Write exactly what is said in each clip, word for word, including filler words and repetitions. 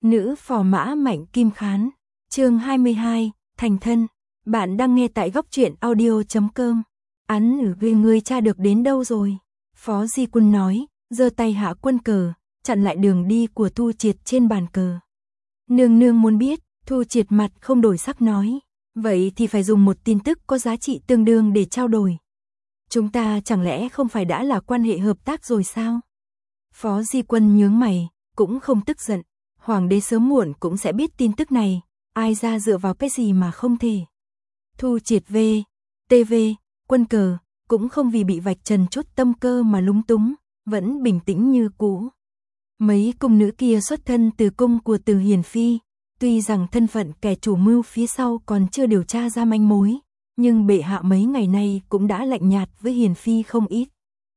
Nữ phò mã Mạnh Kim Khán, chương hai mươi hai, thành thân. Bạn đang nghe tại góc truyện audio chấm com. Án ở về người cha được đến đâu rồi? Phó Di Quân nói, giơ tay hạ quân cờ, chặn lại đường đi của Thu Triệt trên bàn cờ. Nương nương muốn biết, Thu Triệt mặt không đổi sắc nói, vậy thì phải dùng một tin tức có giá trị tương đương để trao đổi. Chúng ta chẳng lẽ không phải đã là quan hệ hợp tác rồi sao? Phó Di Quân nhướng mày, cũng không tức giận. Hoàng đế sớm muộn cũng sẽ biết tin tức này, ai ra dựa vào cái gì mà không thể. Thu Triệt về, tê vê, quân cờ, cũng không vì bị vạch trần chút tâm cơ mà lúng túng, vẫn bình tĩnh như cũ. Mấy cung nữ kia xuất thân từ cung của Từ Hiền Phi, tuy rằng thân phận kẻ chủ mưu phía sau còn chưa điều tra ra manh mối, nhưng bệ hạ mấy ngày nay cũng đã lạnh nhạt với Hiền Phi không ít.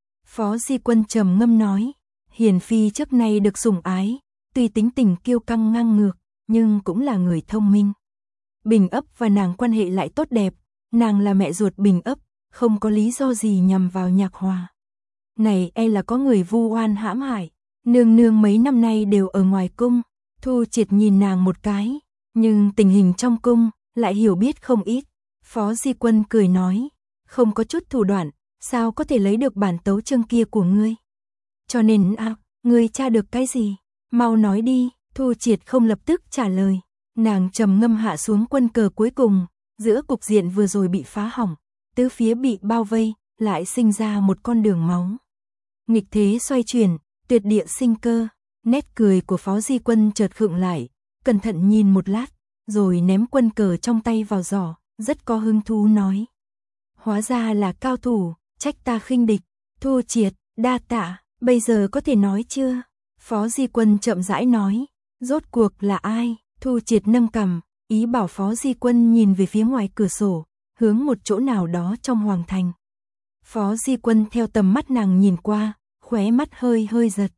Phó Di Quân trầm ngâm nói, Hiền Phi trước nay được sủng ái, tuy tính tình kiêu căng ngang ngược, nhưng cũng là người thông minh. Bình Ấp và nàng quan hệ lại tốt đẹp, nàng là mẹ ruột Bình Ấp, không có lý do gì nhằm vào Nhạc Hòa. Này e là có người vu oan hãm hại, nương nương mấy năm nay đều ở ngoài cung. Thu Triệt nhìn nàng một cái, nhưng tình hình trong cung lại hiểu biết không ít. Phó Di Quân cười nói, không có chút thủ đoạn, sao có thể lấy được bản tấu chương kia của ngươi? Cho nên à, ngươi tra được cái gì? Mau nói đi. Thu Triệt không lập tức trả lời, nàng trầm ngâm hạ xuống quân cờ cuối cùng, giữa cục diện vừa rồi bị phá hỏng, tứ phía bị bao vây, lại sinh ra một con đường máu. Nghịch thế xoay chuyển, tuyệt địa sinh cơ, nét cười của Phó Di Quân chợt khựng lại, cẩn thận nhìn một lát, rồi ném quân cờ trong tay vào giỏ, rất có hứng thú nói. Hóa ra là cao thủ, trách ta khinh địch. Thu Triệt, đa tạ, bây giờ có thể nói chưa? Phó Di Quân chậm rãi nói, rốt cuộc là ai? Thu Triệt nâng cằm, ý bảo Phó Di Quân nhìn về phía ngoài cửa sổ, hướng một chỗ nào đó trong hoàng thành. Phó Di Quân theo tầm mắt nàng nhìn qua, khóe mắt hơi hơi giật.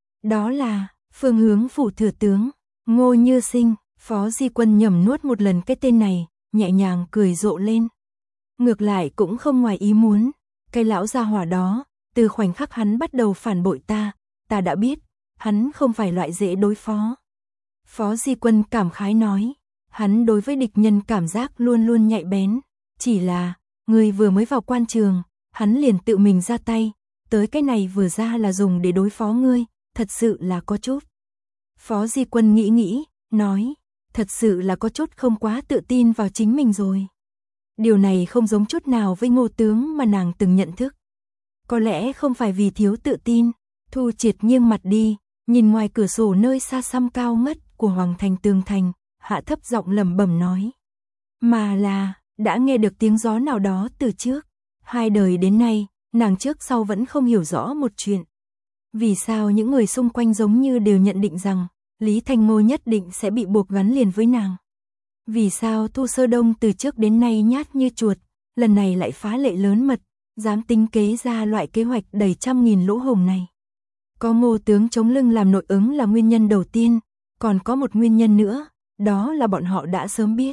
Đó là phương hướng phủ thừa tướng, Ngô Như Sinh. Phó Di Quân nhẩm nuốt một lần cái tên này, nhẹ nhàng cười rộ lên. Ngược lại cũng không ngoài ý muốn, cái lão gia hỏa đó, từ khoảnh khắc hắn bắt đầu phản bội ta, ta đã biết, hắn không phải loại dễ đối phó. Phó Di Quân cảm khái nói, hắn đối với địch nhân cảm giác luôn luôn nhạy bén, chỉ là, người vừa mới vào quan trường, hắn liền tự mình ra tay, tới cái này vừa ra là dùng để đối phó ngươi, thật sự là có chút. Phó Di Quân nghĩ nghĩ, nói, thật sự là có chút không quá tự tin vào chính mình rồi. Điều này không giống chút nào với Ngô tướng mà nàng từng nhận thức. Có lẽ không phải vì thiếu tự tin. Thu Triệt nghiêng mặt đi, nhìn ngoài cửa sổ nơi xa xăm cao ngất của hoàng thành tường thành, hạ thấp giọng lẩm bẩm nói. Mà là, đã nghe được tiếng gió nào đó từ trước. Hai đời đến nay, nàng trước sau vẫn không hiểu rõ một chuyện. Vì sao những người xung quanh giống như đều nhận định rằng, Lý Thanh Ngô nhất định sẽ bị buộc gắn liền với nàng. Vì sao Thu Sơ Đông từ trước đến nay nhát như chuột, lần này lại phá lệ lớn mật, dám tính kế ra loại kế hoạch đầy trăm nghìn lỗ hổng này. Có Ngô tướng chống lưng làm nội ứng là nguyên nhân đầu tiên, còn có một nguyên nhân nữa, đó là bọn họ đã sớm biết.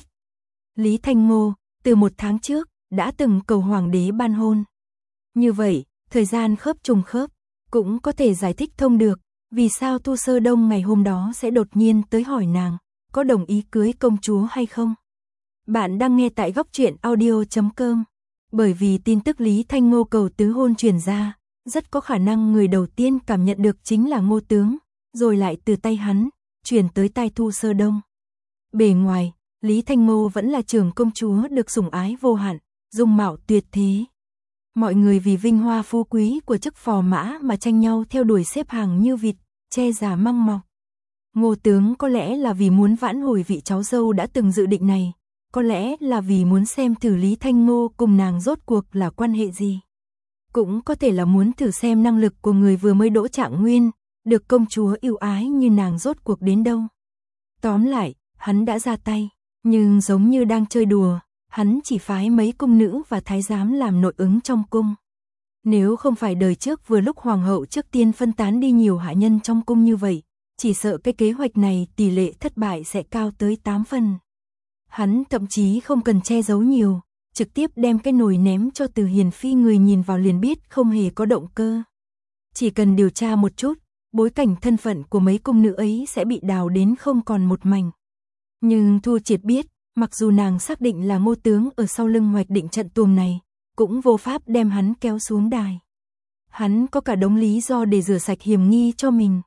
Lý Thanh Ngô, từ một tháng trước, đã từng cầu hoàng đế ban hôn. Như vậy, thời gian khớp trùng khớp, cũng có thể giải thích thông được, vì sao Thu Sơ Đông ngày hôm đó sẽ đột nhiên tới hỏi nàng, có đồng ý cưới công chúa hay không? Bạn đang nghe tại góc truyện audio chấm com. Bởi vì tin tức Lý Thanh Ngô cầu tứ hôn truyền ra, rất có khả năng người đầu tiên cảm nhận được chính là Ngô tướng, rồi lại từ tay hắn, truyền tới tai Thu Sơ Đông. Bề ngoài, Lý Thanh Ngô vẫn là trưởng công chúa được sủng ái vô hạn, dung mạo tuyệt thế. Mọi người vì vinh hoa phú quý của chức phò mã mà tranh nhau theo đuổi xếp hàng như vịt, che giả măng mọc. Ngô tướng có lẽ là vì muốn vãn hồi vị cháu dâu đã từng dự định này, có lẽ là vì muốn xem thử Lý Thanh Ngô cùng nàng rốt cuộc là quan hệ gì. Cũng có thể là muốn thử xem năng lực của người vừa mới đỗ trạng nguyên, được công chúa yêu ái như nàng rốt cuộc đến đâu. Tóm lại, hắn đã ra tay, nhưng giống như đang chơi đùa, hắn chỉ phái mấy cung nữ và thái giám làm nội ứng trong cung. Nếu không phải đời trước vừa lúc hoàng hậu trước tiên phân tán đi nhiều hạ nhân trong cung như vậy, chỉ sợ cái kế hoạch này tỷ lệ thất bại sẽ cao tới tám phần. Hắn thậm chí không cần che giấu nhiều, trực tiếp đem cái nồi ném cho Từ Hiền Phi, người nhìn vào liền biết không hề có động cơ. Chỉ cần điều tra một chút, bối cảnh thân phận của mấy cung nữ ấy sẽ bị đào đến không còn một mảnh. Nhưng Thu Triệt biết, mặc dù nàng xác định là Ngô tướng ở sau lưng hoạch định trận tuồng này, cũng vô pháp đem hắn kéo xuống đài. Hắn có cả đống lý do để rửa sạch hiểm nghi cho mình.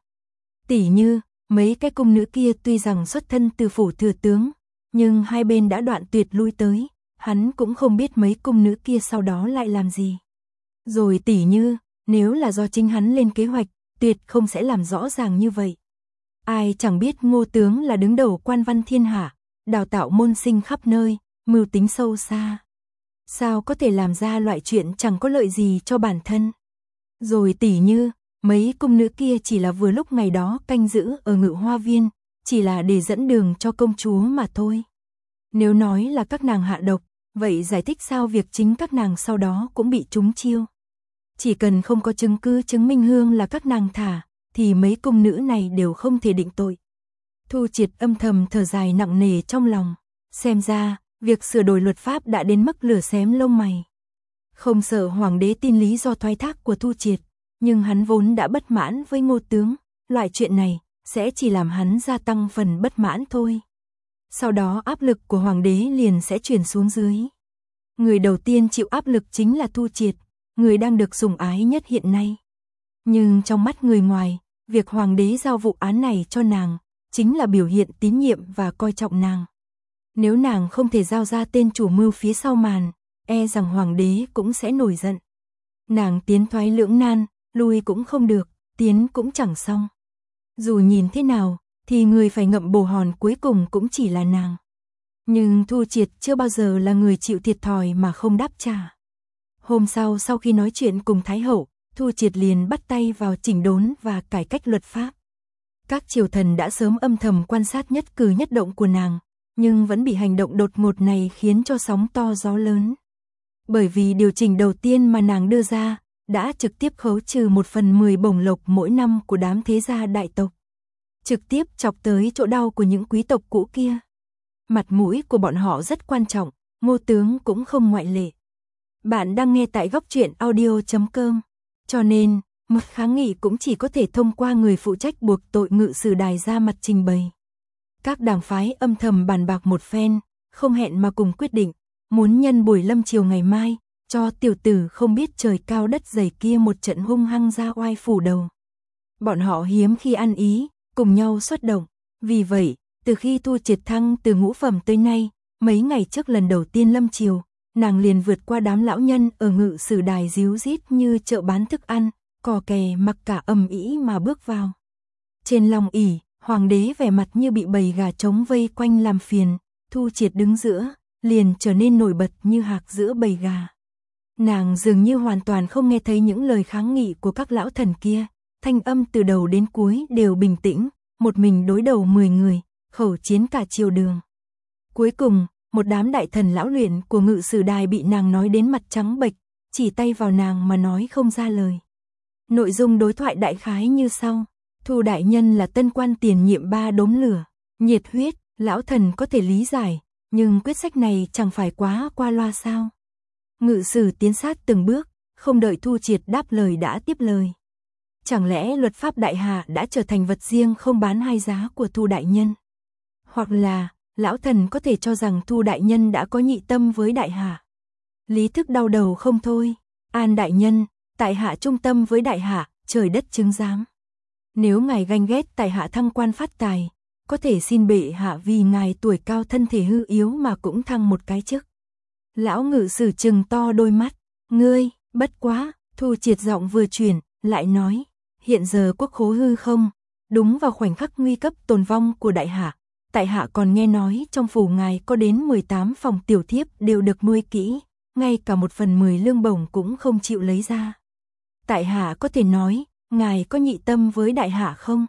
Tỉ như, mấy cái cung nữ kia tuy rằng xuất thân từ phủ thừa tướng, nhưng hai bên đã đoạn tuyệt lui tới, hắn cũng không biết mấy cung nữ kia sau đó lại làm gì. Rồi tỉ như, nếu là do chính hắn lên kế hoạch, tuyệt không sẽ làm rõ ràng như vậy. Ai chẳng biết Ngô tướng là đứng đầu quan văn thiên hạ, đào tạo môn sinh khắp nơi, mưu tính sâu xa. Sao có thể làm ra loại chuyện chẳng có lợi gì cho bản thân. Rồi tỉ như, mấy cung nữ kia chỉ là vừa lúc ngày đó canh giữ ở Ngự Hoa Viên, chỉ là để dẫn đường cho công chúa mà thôi. Nếu nói là các nàng hạ độc, vậy giải thích sao việc chính các nàng sau đó cũng bị trúng chiêu. Chỉ cần không có chứng cứ chứng minh hương là các nàng thả, thì mấy cung nữ này đều không thể định tội. Thu Triệt âm thầm thở dài nặng nề trong lòng, xem ra, việc sửa đổi luật pháp đã đến mức lửa xém lông mày. Không sợ hoàng đế tin lý do thoái thác của Thu Triệt, nhưng hắn vốn đã bất mãn với Ngô tướng, loại chuyện này sẽ chỉ làm hắn gia tăng phần bất mãn thôi. Sau đó áp lực của hoàng đế liền sẽ chuyển xuống dưới. Người đầu tiên chịu áp lực chính là Thu Triệt, người đang được sủng ái nhất hiện nay. Nhưng trong mắt người ngoài, việc hoàng đế giao vụ án này cho nàng, chính là biểu hiện tín nhiệm và coi trọng nàng. Nếu nàng không thể giao ra tên chủ mưu phía sau màn, e rằng hoàng đế cũng sẽ nổi giận. Nàng tiến thoái lưỡng nan, lui cũng không được, tiến cũng chẳng xong. Dù nhìn thế nào, thì người phải ngậm bồ hòn cuối cùng cũng chỉ là nàng. Nhưng Thu Triệt chưa bao giờ là người chịu thiệt thòi mà không đáp trả. Hôm sau sau khi nói chuyện cùng Thái Hậu, Thu Triệt liền bắt tay vào chỉnh đốn và cải cách luật pháp. Các triều thần đã sớm âm thầm quan sát nhất cử nhất động của nàng, nhưng vẫn bị hành động đột ngột này khiến cho sóng to gió lớn. Bởi vì điều chỉnh đầu tiên mà nàng đưa ra, đã trực tiếp khấu trừ một phần mười bổng lộc mỗi năm của đám thế gia đại tộc. Trực tiếp chọc tới chỗ đau của những quý tộc cũ kia. Mặt mũi của bọn họ rất quan trọng, Ngô tướng cũng không ngoại lệ. Bạn đang nghe tại góc truyện audio chấm com. Cho nên, một kháng nghị cũng chỉ có thể thông qua người phụ trách buộc tội ngự sử đài ra mặt trình bày. Các đảng phái âm thầm bàn bạc một phen, không hẹn mà cùng quyết định, muốn nhân buổi lâm chiều ngày mai, cho tiểu tử không biết trời cao đất dày kia một trận hung hăng ra oai phủ đầu. Bọn họ hiếm khi ăn ý, cùng nhau xuất động. Vì vậy, từ khi Thu Triệt thăng từ ngũ phẩm tới nay, mấy ngày trước lần đầu tiên lâm chiều, nàng liền vượt qua đám lão nhân ở ngự sử đài ríu rít như chợ bán thức ăn, cò kè mặc cả ầm ĩ mà bước vào. Trên long ỷ, hoàng đế vẻ mặt như bị bầy gà trống vây quanh làm phiền, Thu Triệt đứng giữa, liền trở nên nổi bật như hạc giữa bầy gà. Nàng dường như hoàn toàn không nghe thấy những lời kháng nghị của các lão thần kia, thanh âm từ đầu đến cuối đều bình tĩnh, một mình đối đầu mười người, khẩu chiến cả triều đường. Cuối cùng, một đám đại thần lão luyện của ngự sử đài bị nàng nói đến mặt trắng bệch, chỉ tay vào nàng mà nói không ra lời. Nội dung đối thoại đại khái như sau: Thu đại nhân là tân quan tiền nhiệm ba đốm lửa, nhiệt huyết, lão thần có thể lý giải, nhưng quyết sách này chẳng phải quá qua loa sao? Ngự sử tiến sát từng bước, không đợi Thu Triệt đáp lời đã tiếp lời. Chẳng lẽ luật pháp đại hạ đã trở thành vật riêng không bán hai giá của Thu đại nhân? Hoặc là, lão thần có thể cho rằng Thu đại nhân đã có nhị tâm với đại hạ? Lý Thức đau đầu không thôi. An đại nhân, tại hạ trung tâm với đại hạ, trời đất chứng giám. Nếu ngài ganh ghét tại hạ thăng quan phát tài, có thể xin bệ hạ vì ngài tuổi cao thân thể hư yếu mà cũng thăng một cái chức. Lão ngự sử trừng to đôi mắt. Ngươi, bất quá. Thu Triệt giọng vừa chuyển, lại nói, hiện giờ quốc khố hư không, đúng vào khoảnh khắc nguy cấp tồn vong của đại hạ. Tại hạ còn nghe nói trong phủ ngài có đến mười tám phòng tiểu thiếp đều được nuôi kỹ, ngay cả một phần mười lương bổng cũng không chịu lấy ra. Tại hạ có thể nói, ngài có nhị tâm với đại hạ không?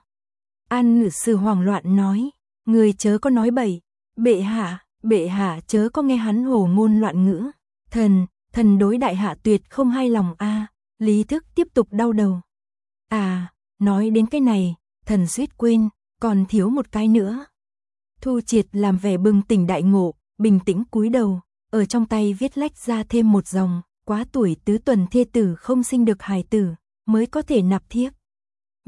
An ngự sử hoảng loạn nói, người chớ có nói bậy, bệ hạ, bệ hạ chớ có nghe hắn hồ ngôn loạn ngữ. Thần, thần đối đại hạ tuyệt không hài lòng a. À, Lý Thức tiếp tục đau đầu. À, nói đến cái này, thần suýt quên, còn thiếu một cái nữa. Thu Triệt làm vẻ bừng tỉnh đại ngộ, bình tĩnh cúi đầu, ở trong tay viết lách ra thêm một dòng, quá tuổi tứ tuần thê tử không sinh được hài tử, mới có thể nạp thiếp.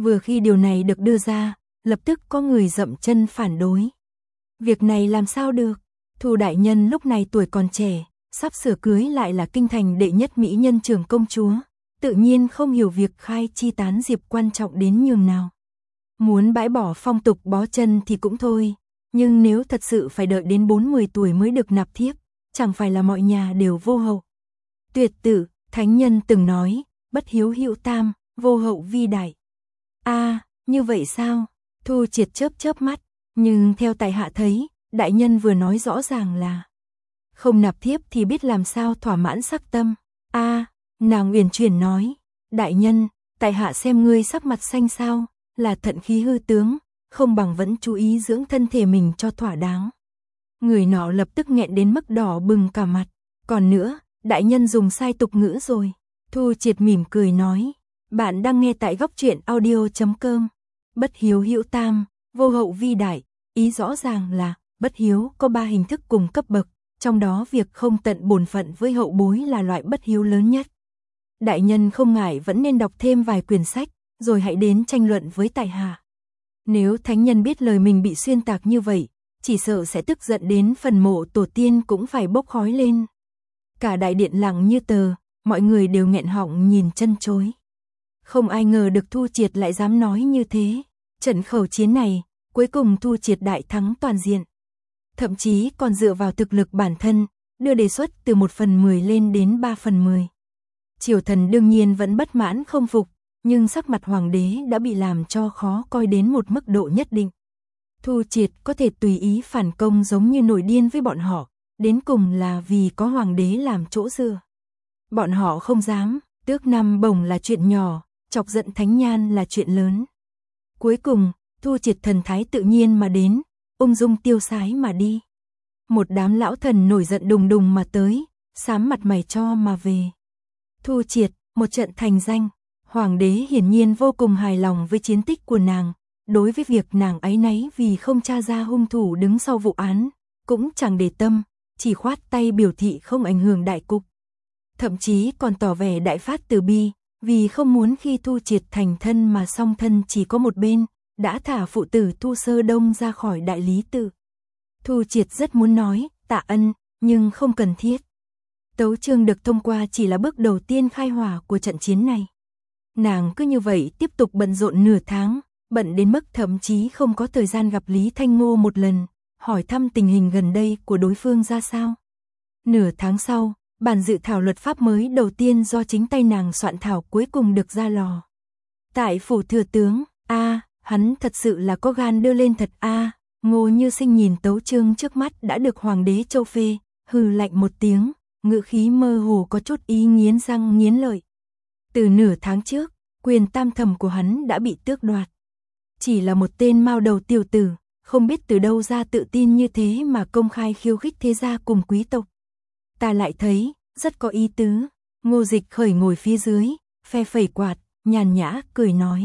Vừa khi điều này được đưa ra, lập tức có người dậm chân phản đối. Việc này làm sao được? Thu đại nhân lúc này tuổi còn trẻ, sắp sửa cưới lại là kinh thành đệ nhất mỹ nhân trưởng công chúa, tự nhiên không hiểu việc khai chi tán diệp quan trọng đến nhường nào. Muốn bãi bỏ phong tục bó chân thì cũng thôi, nhưng nếu thật sự phải đợi đến bốn mươi tuổi mới được nạp thiếp, chẳng phải là mọi nhà đều vô hậu. Tuyệt tử, thánh nhân từng nói, bất hiếu hữu tam, vô hậu vi đại. A, à, như vậy sao? Thu Triệt chớp chớp mắt, nhưng theo tại hạ thấy, đại nhân vừa nói rõ ràng là không nạp thiếp thì biết làm sao thỏa mãn sắc tâm. A, à, nàng uyển chuyển nói, đại nhân, tại hạ xem ngươi sắc mặt xanh xao, là thận khí hư tướng, không bằng vẫn chú ý dưỡng thân thể mình cho thỏa đáng. Người nọ lập tức nghẹn đến mức đỏ bừng cả mặt. Còn nữa, đại nhân dùng sai tục ngữ rồi. Thu Triệt mỉm cười nói, bạn đang nghe tại góc truyện audio chấm com. Bất hiếu hữu tam, vô hậu vi đại, ý rõ ràng là bất hiếu có ba hình thức cùng cấp bậc, trong đó việc không tận bổn phận với hậu bối là loại bất hiếu lớn nhất. Đại nhân không ngại vẫn nên đọc thêm vài quyển sách, rồi hãy đến tranh luận với tại hạ. Nếu thánh nhân biết lời mình bị xuyên tạc như vậy, chỉ sợ sẽ tức giận đến phần mộ tổ tiên cũng phải bốc khói lên. Cả đại điện lặng như tờ, mọi người đều nghẹn họng nhìn chân chối. Không ai ngờ được Thu Triệt lại dám nói như thế. Trận khẩu chiến này, cuối cùng Thu Triệt đại thắng toàn diện. Thậm chí còn dựa vào thực lực bản thân, đưa đề xuất từ một phần mười lên đến ba phần mười. Triều thần đương nhiên vẫn bất mãn không phục, nhưng sắc mặt hoàng đế đã bị làm cho khó coi đến một mức độ nhất định. Thu Triệt có thể tùy ý phản công giống như nổi điên với bọn họ, đến cùng là vì có hoàng đế làm chỗ dựa. Bọn họ không dám, tước năm bổng là chuyện nhỏ, chọc giận Thánh Nhan là chuyện lớn. Cuối cùng, Thu Triệt thần thái tự nhiên mà đến, ung dung tiêu sái mà đi. Một đám lão thần nổi giận đùng đùng mà tới, xám mặt mày cho mà về. Thu Triệt, một trận thành danh, hoàng đế hiển nhiên vô cùng hài lòng với chiến tích của nàng. Đối với việc nàng áy náy vì không tra ra hung thủ đứng sau vụ án, cũng chẳng để tâm, chỉ khoát tay biểu thị không ảnh hưởng đại cục. Thậm chí còn tỏ vẻ đại phát từ bi, vì không muốn khi Thu Triệt thành thân mà song thân chỉ có một bên, đã thả phụ tử Thu Sơ Đông ra khỏi đại lý tự. Thu Triệt rất muốn nói, tạ ân, nhưng không cần thiết. Tấu chương được thông qua chỉ là bước đầu tiên khai hỏa của trận chiến này. Nàng cứ như vậy tiếp tục bận rộn nửa tháng, bận đến mức thậm chí không có thời gian gặp Lý Thanh Ngô một lần, hỏi thăm tình hình gần đây của đối phương ra sao. Nửa tháng sau, bản dự thảo luật pháp mới đầu tiên do chính tay nàng soạn thảo cuối cùng được ra lò. Tại phủ thừa tướng, a, à, hắn thật sự là có gan đưa lên thật a. À, Ngô Như Sinh nhìn tấu chương trước mắt đã được hoàng đế châu phê, hừ lạnh một tiếng, ngữ khí mơ hồ có chút ý nghiến răng nghiến lợi. Từ nửa tháng trước, quyền tam thẩm của hắn đã bị tước đoạt. Chỉ là một tên mao đầu tiểu tử, không biết từ đâu ra tự tin như thế mà công khai khiêu khích thế gia cùng quý tộc. Ta lại thấy, rất có ý tứ. Ngô Dịch Khởi ngồi phía dưới, phe phẩy quạt, nhàn nhã, cười nói.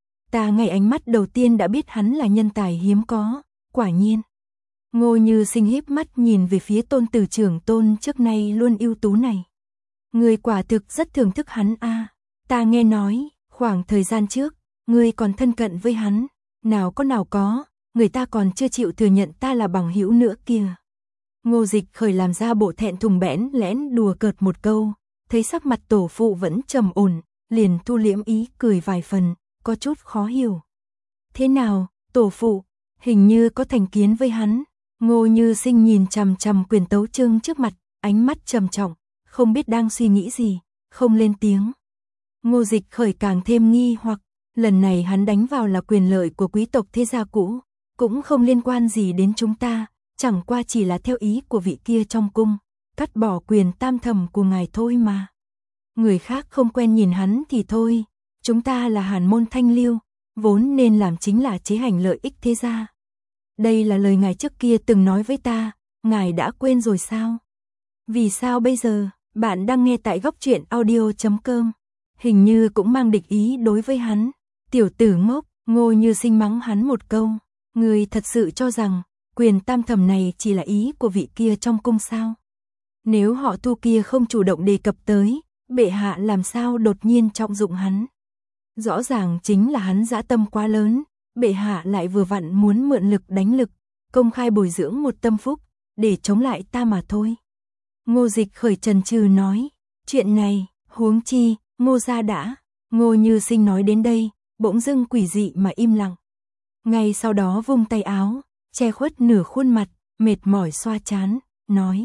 Ta ngay ánh mắt đầu tiên đã biết hắn là nhân tài hiếm có, quả nhiên. Ngô Như Sinh híp mắt nhìn về phía tôn tử trưởng tôn trước nay luôn ưu tú này. Người quả thực rất thưởng thức hắn a. À, ta nghe nói, khoảng thời gian trước, ngươi còn thân cận với hắn, nào có nào có, người ta còn chưa chịu thừa nhận ta là bằng hữu nữa kìa. Ngô Dịch Khởi làm ra bộ thẹn thùng bẽn lẽn đùa cợt một câu, thấy sắc mặt tổ phụ vẫn trầm ổn, liền thu liễm ý cười vài phần, có chút khó hiểu. Thế nào, tổ phụ, hình như có thành kiến với hắn. Ngô Như Sinh nhìn chằm chằm quyền tấu chương trước mặt, ánh mắt trầm trọng, không biết đang suy nghĩ gì, không lên tiếng. Ngô Dịch Khởi càng thêm nghi hoặc, lần này hắn đánh vào là quyền lợi của quý tộc thế gia cũ, cũng không liên quan gì đến chúng ta, chẳng qua chỉ là theo ý của vị kia trong cung, cắt bỏ quyền tam thẩm của ngài thôi mà. Người khác không quen nhìn hắn thì thôi, chúng ta là Hàn môn thanh liêu, vốn nên làm chính là chế hành lợi ích thế gia. Đây là lời ngài trước kia từng nói với ta, ngài đã quên rồi sao? Vì sao bây giờ, bạn đang nghe tại góc truyện audio chấm com, hình như cũng mang địch ý đối với hắn. Tiểu tử ngốc, Ngô Như Sinh mắng hắn một câu, người thật sự cho rằng, quyền tam thẩm này chỉ là ý của vị kia trong cung sao? Nếu họ Thu kia không chủ động đề cập tới, bệ hạ làm sao đột nhiên trọng dụng hắn? Rõ ràng chính là hắn dã tâm quá lớn, bệ hạ lại vừa vặn muốn mượn lực đánh lực, công khai bồi dưỡng một tâm phúc, để chống lại ta mà thôi. Ngô Dịch Khởi chần chừ nói, chuyện này, huống chi, Ngô gia đã, Ngô Như Sinh nói đến đây, bỗng dưng quỷ dị mà im lặng. Ngay sau đó vung tay áo, che khuất nửa khuôn mặt, mệt mỏi xoa trán, nói.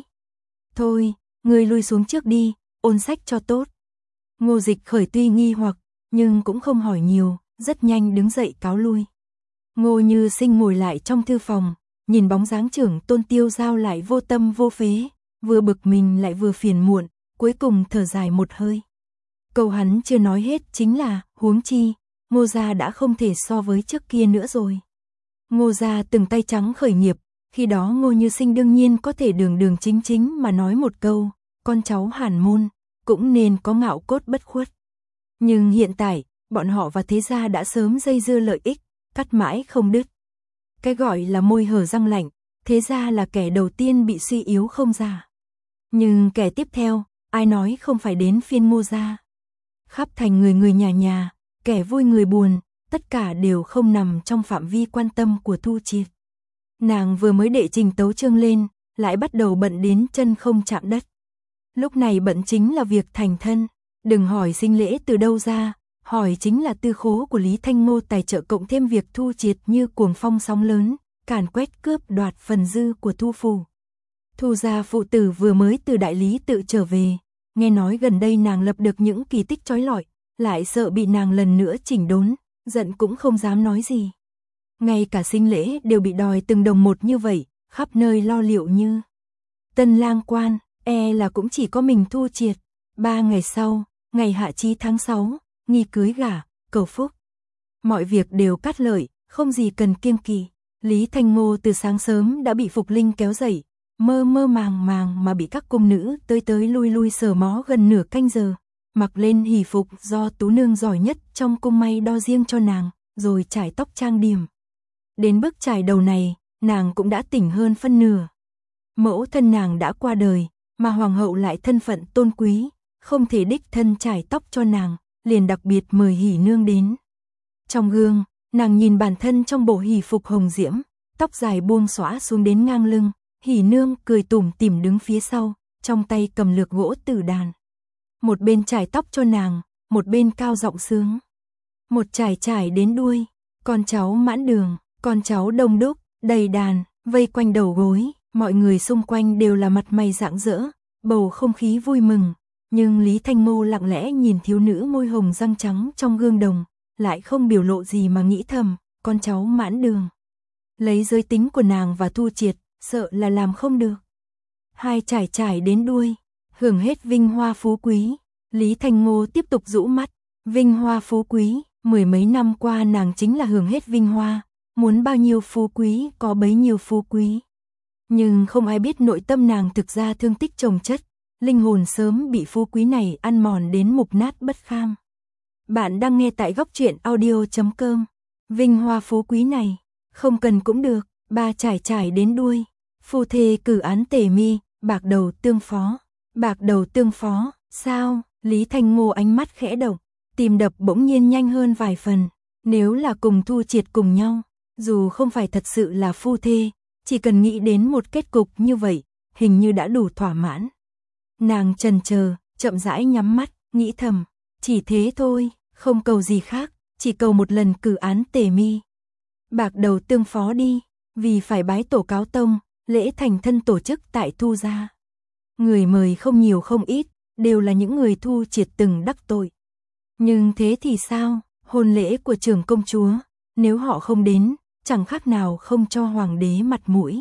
Thôi, ngươi lui xuống trước đi, ôn sách cho tốt. Ngô Dịch Khởi tuy nghi hoặc, nhưng cũng không hỏi nhiều, rất nhanh đứng dậy cáo lui. Ngô Như Sinh ngồi lại trong thư phòng, nhìn bóng dáng trưởng tôn Tiêu Giao lại vô tâm vô phế, vừa bực mình lại vừa phiền muộn, cuối cùng thở dài một hơi. Câu hắn chưa nói hết chính là, huống chi, Ngô gia đã không thể so với trước kia nữa rồi. Ngô gia từng tay trắng khởi nghiệp, khi đó Ngô Như Sinh đương nhiên có thể đường đường chính chính mà nói một câu, con cháu Hàn môn, cũng nên có ngạo cốt bất khuất. Nhưng hiện tại, bọn họ và thế gia đã sớm dây dưa lợi ích, cắt mãi không đứt. Cái gọi là môi hở răng lạnh, thế gia là kẻ đầu tiên bị suy yếu không ra. Nhưng kẻ tiếp theo, ai nói không phải đến phiên Ngô gia. Khắp thành người người nhà nhà, kẻ vui người buồn, tất cả đều không nằm trong phạm vi quan tâm của Thu Triệt. Nàng vừa mới đệ trình tấu chương lên, lại bắt đầu bận đến chân không chạm đất. Lúc này bận chính là việc thành thân, đừng hỏi sinh lễ từ đâu ra, hỏi chính là tư khố của Lý Thanh Ngô tài trợ cộng thêm việc Thu Triệt như cuồng phong sóng lớn, càn quét cướp đoạt phần dư của Thu phủ. Thu gia phụ tử vừa mới từ đại lý tự trở về, nghe nói gần đây nàng lập được những kỳ tích chói lọi, lại sợ bị nàng lần nữa chỉnh đốn, giận cũng không dám nói gì. Ngay cả sinh lễ đều bị đòi từng đồng một như vậy, khắp nơi lo liệu như tân lang quan, e là cũng chỉ có mình Thu Triệt. Ba ngày sau, ngày hạ chí tháng sáu, nghi cưới gả, cầu phúc. Mọi việc đều cát lợi, không gì cần kiêng kỵ. Lý Thanh Ngô từ sáng sớm đã bị Phục Linh kéo dậy, mơ mơ màng màng mà bị các cung nữ tới tới lui lui sờ mó gần nửa canh giờ, mặc lên hỷ phục do tú nương giỏi nhất trong cung may đo riêng cho nàng, rồi trải tóc trang điểm. Đến bước trải đầu này, nàng cũng đã tỉnh hơn phân nửa. Mẫu thân nàng đã qua đời, mà hoàng hậu lại thân phận tôn quý, không thể đích thân trải tóc cho nàng, liền đặc biệt mời hỷ nương đến. Trong gương, nàng nhìn bản thân trong bộ hỷ phục hồng diễm, tóc dài buông xõa xuống đến ngang lưng, hỷ nương cười tủm tỉm đứng phía sau, trong tay cầm lược gỗ tử đàn. Một bên trải tóc cho nàng, một bên cao giọng sướng. Một trải trải đến đuôi, con cháu mãn đường, con cháu đông đúc, đầy đàn, vây quanh đầu gối, mọi người xung quanh đều là mặt mày rạng rỡ, bầu không khí vui mừng. Nhưng Lý Thanh Ngô lặng lẽ nhìn thiếu nữ môi hồng răng trắng trong gương đồng, lại không biểu lộ gì mà nghĩ thầm, con cháu mãn đường. Lấy giới tính của nàng và Thu Triệt, sợ là làm không được. Hai trải trải đến đuôi, hưởng hết vinh hoa phú quý. Lý Thanh Ngô tiếp tục rũ mắt, vinh hoa phú quý, mười mấy năm qua nàng chính là hưởng hết vinh hoa, muốn bao nhiêu phú quý có bấy nhiêu phú quý. Nhưng không ai biết nội tâm nàng thực ra thương tích chồng chất, linh hồn sớm bị phú quý này ăn mòn đến mục nát bất kham. Bạn đang nghe tại góc truyện audio chấm com. Vinh hoa phú quý này, không cần cũng được, ba trải trải đến đuôi. Phu thê cử án tề mi, bạc đầu tương phó. Bạc đầu tương phó, sao? Lý Thanh Ngô ánh mắt khẽ động, tim đập bỗng nhiên nhanh hơn vài phần. Nếu là cùng Thu Triệt cùng nhau, dù không phải thật sự là phu thê, chỉ cần nghĩ đến một kết cục như vậy, hình như đã đủ thỏa mãn. Nàng chần chờ, chậm rãi nhắm mắt, nghĩ thầm, chỉ thế thôi, không cầu gì khác, chỉ cầu một lần cử án tề mi. Bạc đầu tương phó đi, vì phải bái tổ cáo tông, lễ thành thân tổ chức tại Thu gia. Người mời không nhiều không ít, đều là những người Thu Triệt từng đắc tội. Nhưng thế thì sao, hôn lễ của trưởng công chúa, nếu họ không đến, chẳng khác nào không cho hoàng đế mặt mũi.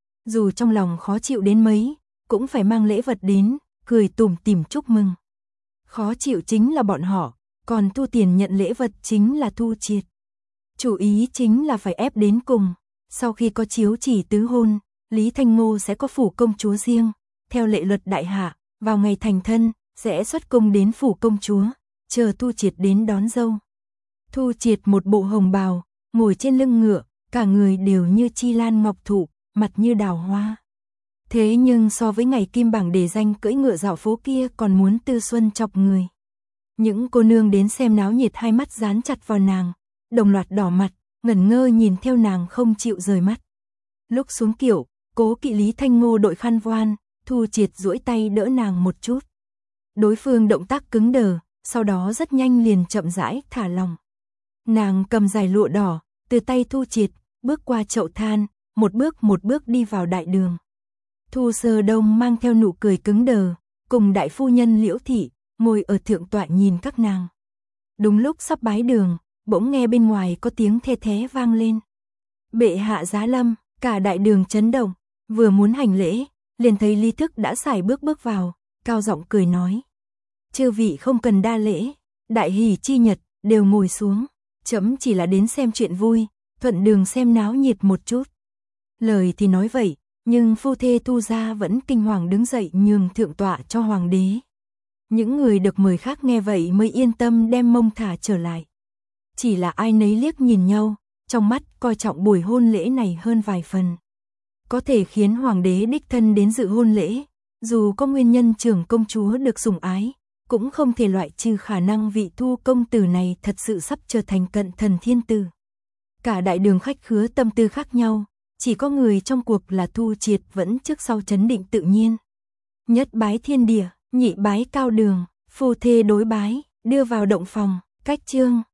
Dù trong lòng khó chịu đến mấy, cũng phải mang lễ vật đến, cười tủm tỉm chúc mừng. Khó chịu chính là bọn họ, còn thu tiền nhận lễ vật chính là Thu Triệt. Chủ ý chính là phải ép đến cùng. Sau khi có chiếu chỉ tứ hôn, Lý Thanh Ngô sẽ có phủ công chúa riêng. Theo lệ luật đại hạ, vào ngày thành thân, sẽ xuất cung đến phủ công chúa, chờ Thu Triệt đến đón dâu. Thu Triệt một bộ hồng bào, ngồi trên lưng ngựa, cả người đều như chi lan ngọc thụ, mặt như đào hoa. Thế nhưng so với ngày kim bảng đề danh cưỡi ngựa dạo phố kia còn muốn tư xuân chọc người. Những cô nương đến xem náo nhiệt hai mắt dán chặt vào nàng, đồng loạt đỏ mặt, ngẩn ngơ nhìn theo nàng không chịu rời mắt. Lúc xuống kiệu, Cố Kỵ Lý Thanh Ngô đội khăn voan, Thu Triệt duỗi tay đỡ nàng một chút. Đối phương động tác cứng đờ, sau đó rất nhanh liền chậm rãi thả lòng. Nàng cầm dài lụa đỏ, từ tay Thu Triệt, bước qua chậu than, một bước một bước đi vào đại đường. Thu Sơ Đông mang theo nụ cười cứng đờ, cùng đại phu nhân Liễu Thị, ngồi ở thượng tọa nhìn các nàng. Đúng lúc sắp bái đường, bỗng nghe bên ngoài có tiếng the thé vang lên. Bệ hạ giá lâm, cả đại đường chấn động, vừa muốn hành lễ, liền thấy Lý Thức đã sải bước bước vào, cao giọng cười nói. Chư vị không cần đa lễ, đại hỷ chi nhật, đều ngồi xuống, chấm chỉ là đến xem chuyện vui, thuận đường xem náo nhiệt một chút. Lời thì nói vậy, nhưng phu thê Thu gia vẫn kinh hoàng đứng dậy nhường thượng tọa cho hoàng đế. Những người được mời khác nghe vậy mới yên tâm đem mông thả trở lại. Chỉ là ai nấy liếc nhìn nhau, trong mắt coi trọng buổi hôn lễ này hơn vài phần. Có thể khiến hoàng đế đích thân đến dự hôn lễ, dù có nguyên nhân trưởng công chúa được sủng ái, cũng không thể loại trừ khả năng vị Thu công tử này thật sự sắp trở thành cận thần thiên tử. Cả đại đường khách khứa tâm tư khác nhau, chỉ có người trong cuộc là Thu Triệt vẫn trước sau trấn định tự nhiên. Nhất bái thiên địa, nhị bái cao đường, phu thê đối bái, đưa vào động phòng, cách chương.